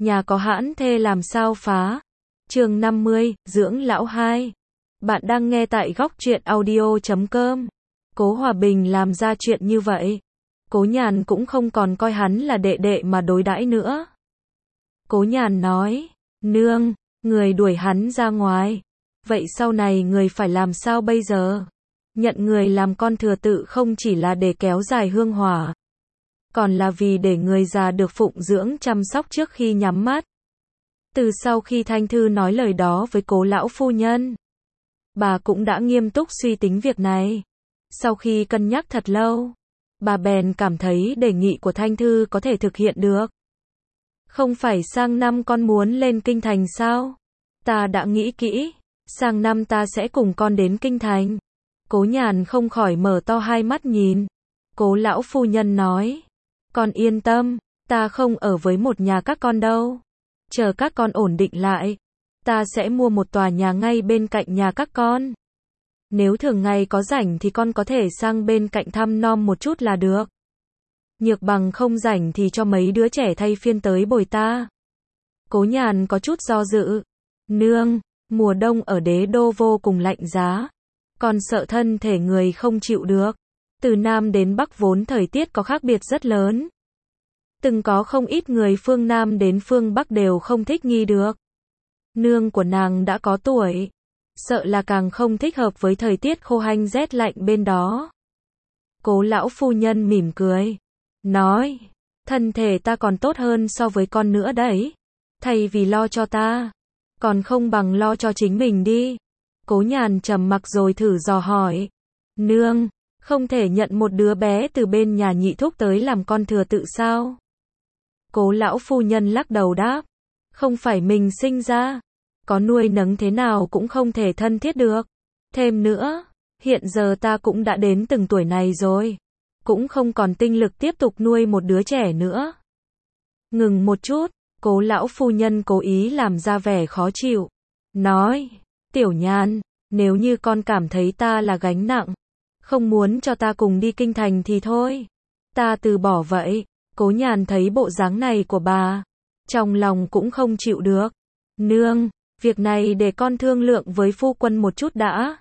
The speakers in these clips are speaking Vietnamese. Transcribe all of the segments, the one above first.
Nhà có hãn thê làm sao phá. Chương 50, dưỡng lão 2. Bạn đang nghe tại góc truyện audio.com. Cố Hòa Bình làm ra chuyện như vậy. Cố Nhàn cũng không còn coi hắn là đệ đệ mà đối đãi nữa. Cố Nhàn nói, nương, người đuổi hắn ra ngoài. Vậy sau này người phải làm sao bây giờ? Nhận người làm con thừa tự không chỉ là để kéo dài hương hỏa, còn là vì để người già được phụng dưỡng chăm sóc trước khi nhắm mắt. Từ sau khi Thanh Thư nói lời đó với Cố lão phu nhân, bà cũng đã nghiêm túc suy tính việc này. Sau khi cân nhắc thật lâu, bà bèn cảm thấy đề nghị của Thanh Thư có thể thực hiện được. Không phải sang năm con muốn lên kinh thành sao? Ta đã nghĩ kỹ, sang năm ta sẽ cùng con đến kinh thành. Cố Nhàn không khỏi mở to hai mắt nhìn. Cố lão phu nhân nói, con yên tâm, ta không ở với một nhà các con đâu. Chờ các con ổn định lại, ta sẽ mua một tòa nhà ngay bên cạnh nhà các con. Nếu thường ngày có rảnh thì con có thể sang bên cạnh thăm nom một chút là được. Nhược bằng không rảnh thì cho mấy đứa trẻ thay phiên tới bồi ta. Cố Nhàn có chút do dự. Nương, mùa đông ở đế đô vô cùng lạnh giá. Con sợ thân thể người không chịu được. Từ Nam đến Bắc vốn thời tiết có khác biệt rất lớn. Từng có không ít người phương Nam đến phương Bắc đều không thích nghi được. Nương của nàng đã có tuổi, sợ là càng không thích hợp với thời tiết khô hanh rét lạnh bên đó. Cố lão phu nhân mỉm cười, nói, thân thể ta còn tốt hơn so với con nữa đấy. Thay vì lo cho ta, còn không bằng lo cho chính mình đi. Cố Nhàn trầm mặc rồi thử dò hỏi, nương, không thể nhận một đứa bé từ bên nhà nhị thúc tới làm con thừa tự sao? Cố lão phu nhân lắc đầu đáp, không phải mình sinh ra, có nuôi nấng thế nào cũng không thể thân thiết được. Thêm nữa, hiện giờ ta cũng đã đến từng tuổi này rồi, cũng không còn tinh lực tiếp tục nuôi một đứa trẻ nữa. Ngừng một chút, Cố lão phu nhân cố ý làm ra vẻ khó chịu, nói, Tiểu Nhàn, nếu như con cảm thấy ta là gánh nặng, không muốn cho ta cùng đi kinh thành thì thôi, ta từ bỏ vậy. Cố Nhàn thấy bộ dáng này của bà, trong lòng cũng không chịu được. Nương, việc này để con thương lượng với phu quân một chút đã.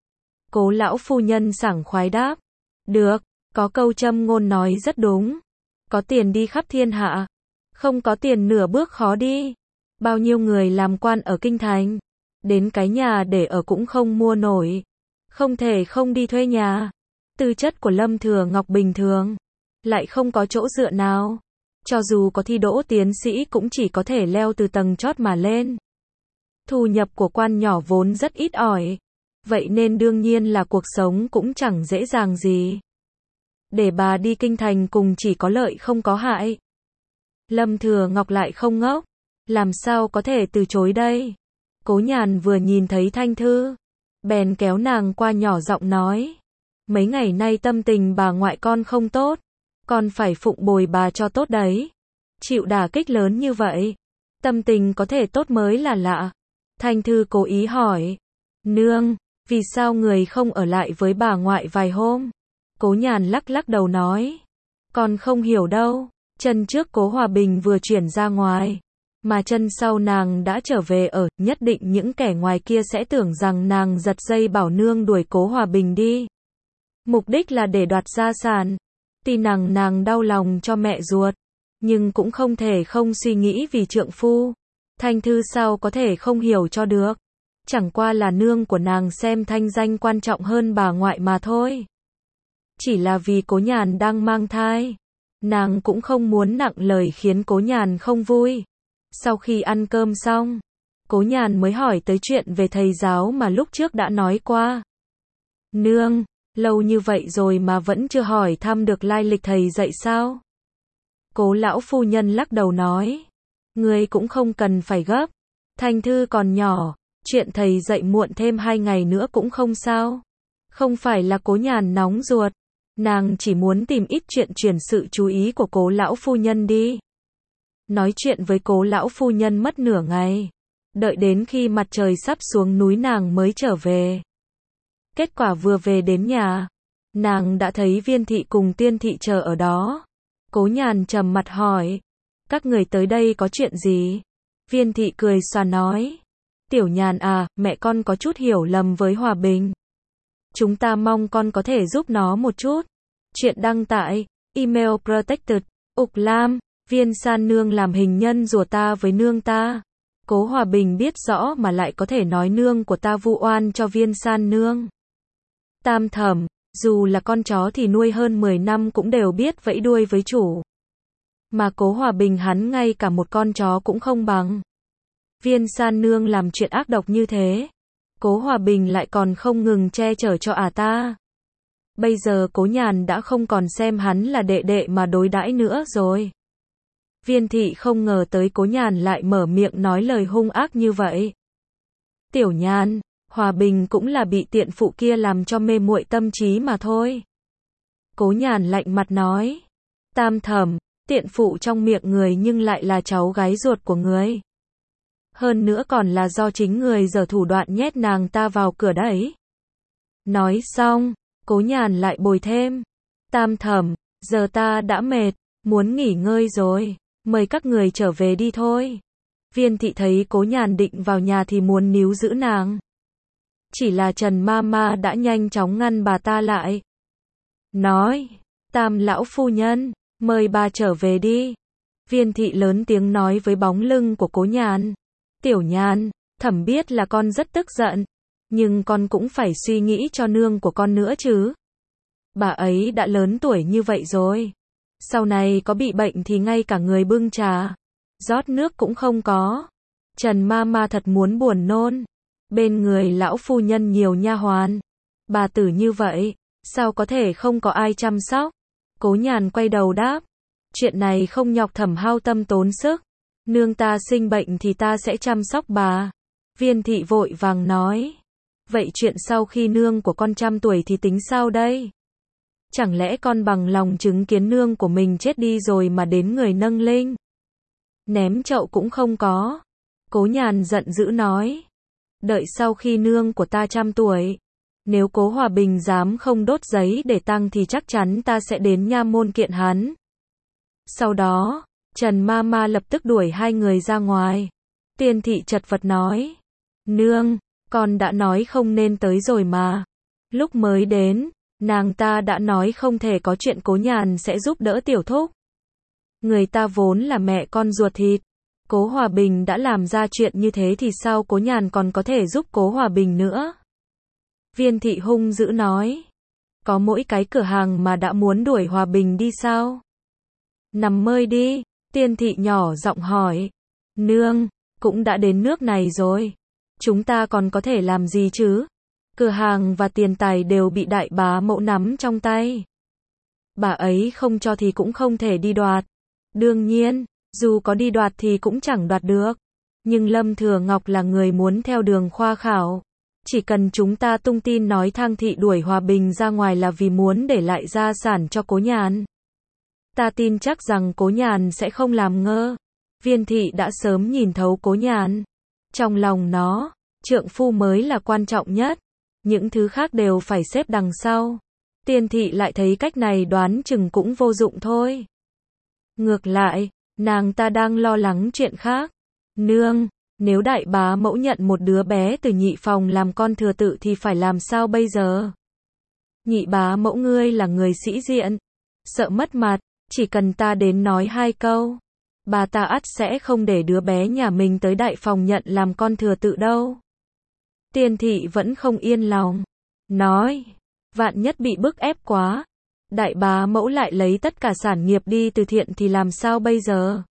Cố lão phu nhân sảng khoái đáp, được, có câu châm ngôn nói rất đúng, có tiền đi khắp thiên hạ, không có tiền nửa bước khó đi. Bao nhiêu người làm quan ở kinh thành, đến cái nhà để ở cũng không mua nổi, không thể không đi thuê nhà. Tư chất của Lâm Thừa Ngọc bình thường, lại không có chỗ dựa nào. Cho dù có thi đỗ tiến sĩ cũng chỉ có thể leo từ tầng chót mà lên. Thu nhập của quan nhỏ vốn rất ít ỏi, vậy nên đương nhiên là cuộc sống cũng chẳng dễ dàng gì. Để bà đi kinh thành cùng chỉ có lợi không có hại. Lâm Thừa Ngọc lại không ngốc, làm sao có thể từ chối đây. Cố Nhàn vừa nhìn thấy Thanh Thư, bèn kéo nàng qua nhỏ giọng nói, mấy ngày nay tâm tình bà ngoại con không tốt, con phải phụng bồi bà cho tốt đấy. Chịu đả kích lớn như vậy, tâm tình có thể tốt mới là lạ. Thanh Thư cố ý hỏi, nương, vì sao người không ở lại với bà ngoại vài hôm? Cố Nhàn lắc lắc đầu nói, con không hiểu đâu, chân trước Cố Hòa Bình vừa chuyển ra ngoài, mà chân sau nàng đã trở về ở, nhất định những kẻ ngoài kia sẽ tưởng rằng nàng giật dây bảo nương đuổi Cố Hòa Bình đi. Mục đích là để đoạt gia sản. Tuy nàng đau lòng cho mẹ ruột, nhưng cũng không thể không suy nghĩ vì trượng phu. Thanh Thư sao có thể không hiểu cho được. Chẳng qua là nương của nàng xem thanh danh quan trọng hơn bà ngoại mà thôi. Chỉ là vì Cố Nhàn đang mang thai, nàng cũng không muốn nặng lời khiến Cố Nhàn không vui. Sau khi ăn cơm xong, Cố Nhàn mới hỏi tới chuyện về thầy giáo mà lúc trước đã nói qua. Nương, lâu như vậy rồi mà vẫn chưa hỏi thăm được lai lịch thầy dạy sao? Cố lão phu nhân lắc đầu nói, ngươi cũng không cần phải gấp, Thanh Thư còn nhỏ, chuyện thầy dạy muộn thêm 2 ngày nữa cũng không sao. Không phải là Cố Nhàn nóng ruột, nàng chỉ muốn tìm ít chuyện chuyển sự chú ý của Cố lão phu nhân đi. Nói chuyện với Cố lão phu nhân mất nửa ngày, đợi đến khi mặt trời sắp xuống núi nàng mới trở về. Kết quả vừa về đến nhà, nàng đã thấy Viên thị cùng Tiên thị chờ ở đó. Cố Nhàn trầm mặt hỏi, Các người tới đây có chuyện gì? Viên thị cười xòa nói. Tiểu Nhàn à, mẹ con có chút hiểu lầm với Hòa Bình. Chúng ta mong con có thể giúp nó một chút. Chuyện đăng tại email protected. Ục Lam, Viên San nương làm hình nhân rùa ta với nương ta. Cố Hòa Bình biết rõ mà lại có thể nói nương của ta vu oan cho Viên San nương. Tam Thẩm, dù là con chó thì nuôi hơn 10 năm cũng đều biết vẫy đuôi với chủ. Mà Cố Hòa Bình hắn ngay cả một con chó cũng không bằng. Viên San nương làm chuyện ác độc như thế. Cố Hòa Bình lại còn không ngừng che chở cho ta. Bây giờ Cố Nhàn đã không còn xem hắn là đệ đệ mà đối đãi nữa rồi. Viên thị không ngờ tới Cố Nhàn lại mở miệng nói lời hung ác như vậy. Tiểu Nhàn, Hòa Bình cũng là bị tiện phụ kia làm cho mê muội tâm trí mà thôi. Cố Nhàn lạnh mặt nói. Tam Thẩm, tiện phụ trong miệng người nhưng lại là cháu gái ruột của người. Hơn nữa còn là do chính người giở thủ đoạn nhét nàng ta vào cửa đấy. Nói xong, Cố Nhàn lại bồi thêm. Tam Thẩm, giờ ta đã mệt, muốn nghỉ ngơi rồi, mời các người trở về đi thôi. Viên thị thấy Cố Nhàn định vào nhà thì muốn níu giữ nàng. Chỉ là Trần Mama đã nhanh chóng ngăn bà ta lại. Nói, Tam lão phu nhân, mời bà trở về đi. Viên thị lớn tiếng nói với bóng lưng của Cố Nhàn. Tiểu Nhàn, Thẩm biết là con rất tức giận, nhưng con cũng phải suy nghĩ cho nương của con nữa chứ. Bà ấy đã lớn tuổi như vậy rồi. Sau này có bị bệnh thì ngay cả người bưng trà, rót nước cũng không có. Trần Mama thật muốn buồn nôn. Bên người lão phu nhân nhiều nha hoàn. Bà tử như vậy, sao có thể không có ai chăm sóc? Cố Nhàn quay đầu đáp. Chuyện này không nhọc Thẩm hao tâm tốn sức. Nương ta sinh bệnh thì ta sẽ chăm sóc bà. Viên thị vội vàng nói. Vậy chuyện sau khi nương của con trăm tuổi thì tính sao đây? Chẳng lẽ con bằng lòng chứng kiến nương của mình chết đi rồi mà đến người nâng linh? Ném chậu cũng không có. Cố Nhàn giận dữ nói. Đợi sau khi nương của ta trăm tuổi, nếu Cố Hòa Bình dám không đốt giấy để tang thì chắc chắn ta sẽ đến nha môn kiện hắn. Sau đó, Trần Mama lập tức đuổi hai người ra ngoài. Tiên thị chật vật nói. Nương, con đã nói không nên tới rồi mà. Lúc mới đến, nàng ta đã nói không thể có chuyện Cố Nhàn sẽ giúp đỡ tiểu thúc. Người ta vốn là mẹ con ruột thịt. Cố Hòa Bình đã làm ra chuyện như thế thì sao Cố Nhàn còn có thể giúp Cố Hòa Bình nữa? Viên thị hung dữ nói. Có mỗi cái cửa hàng mà đã muốn đuổi Hòa Bình đi sao? Nằm mơ đi. Tiên thị nhỏ giọng hỏi. Nương, cũng đã đến nước này rồi. Chúng ta còn có thể làm gì chứ? Cửa hàng và tiền tài đều bị đại bá mẫu nắm trong tay. Bà ấy không cho thì cũng không thể đi đoạt. Đương nhiên, dù có đi đoạt thì cũng chẳng đoạt được. Nhưng Lâm Thừa Ngọc là người muốn theo đường khoa khảo. Chỉ cần chúng ta tung tin nói Thang thị đuổi Hòa Bình ra ngoài là vì muốn để lại gia sản cho Cố Nhàn. Ta tin chắc rằng Cố Nhàn sẽ không làm ngơ. Viên thị đã sớm nhìn thấu Cố Nhàn. Trong lòng nó, trượng phu mới là quan trọng nhất. Những thứ khác đều phải xếp đằng sau. Tiên thị lại thấy cách này đoán chừng cũng vô dụng thôi. Ngược lại, nàng ta đang lo lắng chuyện khác. Nương, nếu đại bá mẫu nhận một đứa bé từ nhị phòng làm con thừa tự thì phải làm sao bây giờ? Nhị bá mẫu ngươi là người sĩ diện, sợ mất mặt, chỉ cần ta đến nói hai câu, bà ta ắt sẽ không để đứa bé nhà mình tới đại phòng nhận làm con thừa tự đâu. Tiên thị vẫn không yên lòng, nói, vạn nhất bị bức ép quá, đại bá mẫu lại lấy tất cả sản nghiệp đi từ thiện thì làm sao bây giờ?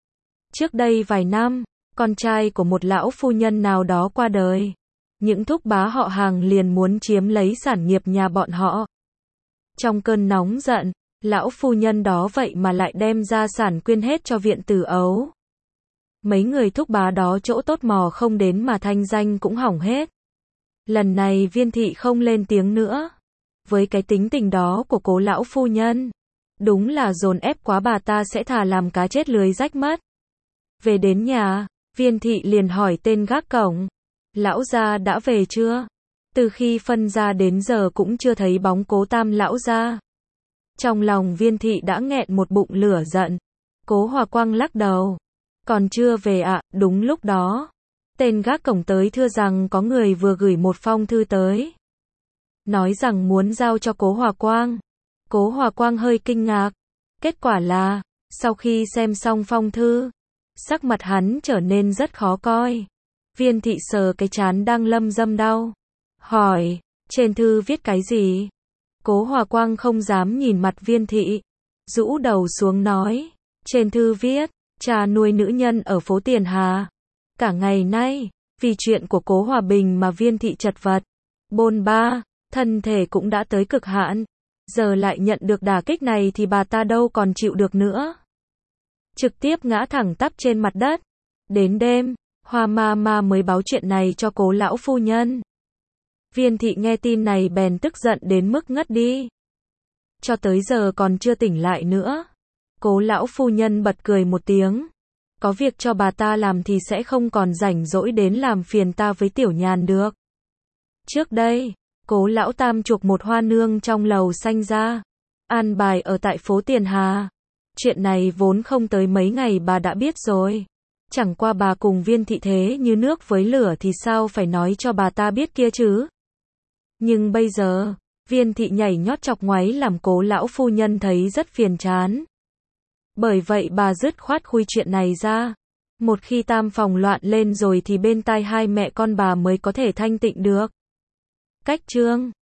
Trước đây vài năm, con trai của một lão phu nhân nào đó qua đời. Những thúc bá họ hàng liền muốn chiếm lấy sản nghiệp nhà bọn họ. Trong cơn nóng giận, lão phu nhân đó vậy mà lại đem gia sản quyên hết cho viện Tử Ấu. Mấy người thúc bá đó chỗ tốt mò không đến mà thanh danh cũng hỏng hết. Lần này Viên thị không lên tiếng nữa. Với cái tính tình đó của cố lão phu nhân, đúng là dồn ép quá bà ta sẽ thà làm cá chết lưới rách mất. Về đến nhà, Viên thị liền hỏi tên gác cổng. Lão gia đã về chưa? Từ khi phân ra đến giờ cũng chưa thấy bóng cố Tam lão gia. Trong lòng Viên thị đã nghẹn một bụng lửa giận. Cố Hòa Quang lắc đầu. Còn chưa về ạ, đúng lúc đó. Tên gác cổng tới thưa rằng có người vừa gửi một phong thư tới. Nói rằng muốn giao cho Cố Hòa Quang. Cố Hòa Quang hơi kinh ngạc. Kết quả là, sau khi xem xong phong thư, sắc mặt hắn trở nên rất khó coi. Viên thị sờ cái trán đang lâm dâm đau. Hỏi, trên thư viết cái gì? Cố Hòa Quang không dám nhìn mặt Viên thị. Rũ đầu xuống nói, trên thư viết, cha nuôi nữ nhân ở phố Tiền Hà. Cả ngày nay, vì chuyện của Cố Hòa Bình mà Viên thị chật vật, bôn ba, thân thể cũng đã tới cực hạn. Giờ lại nhận được đả kích này thì bà ta đâu còn chịu được nữa. Trực tiếp ngã thẳng tắp trên mặt đất. Đến đêm, Hoa ma mới báo chuyện này cho Cố lão phu nhân. Viên thị nghe tin này bèn tức giận đến mức ngất đi. Cho tới giờ còn chưa tỉnh lại nữa. Cố lão phu nhân bật cười một tiếng. Có việc cho bà ta làm thì sẽ không còn rảnh rỗi đến làm phiền ta với Tiểu Nhàn được. Trước đây, Cố lão tam chuộc một hoa nương trong lầu xanh ra, an bài ở tại phố Tiền Hà. Chuyện này vốn không tới mấy ngày bà đã biết rồi. Chẳng qua bà cùng Viên thị thế như nước với lửa thì sao phải nói cho bà ta biết kia chứ. Nhưng bây giờ, Viên thị nhảy nhót chọc ngoáy làm Cố lão phu nhân thấy rất phiền chán. Bởi vậy bà dứt khoát khui chuyện này ra. Một khi tam phòng loạn lên rồi thì bên tai hai mẹ con bà mới có thể thanh tịnh được. Cách chương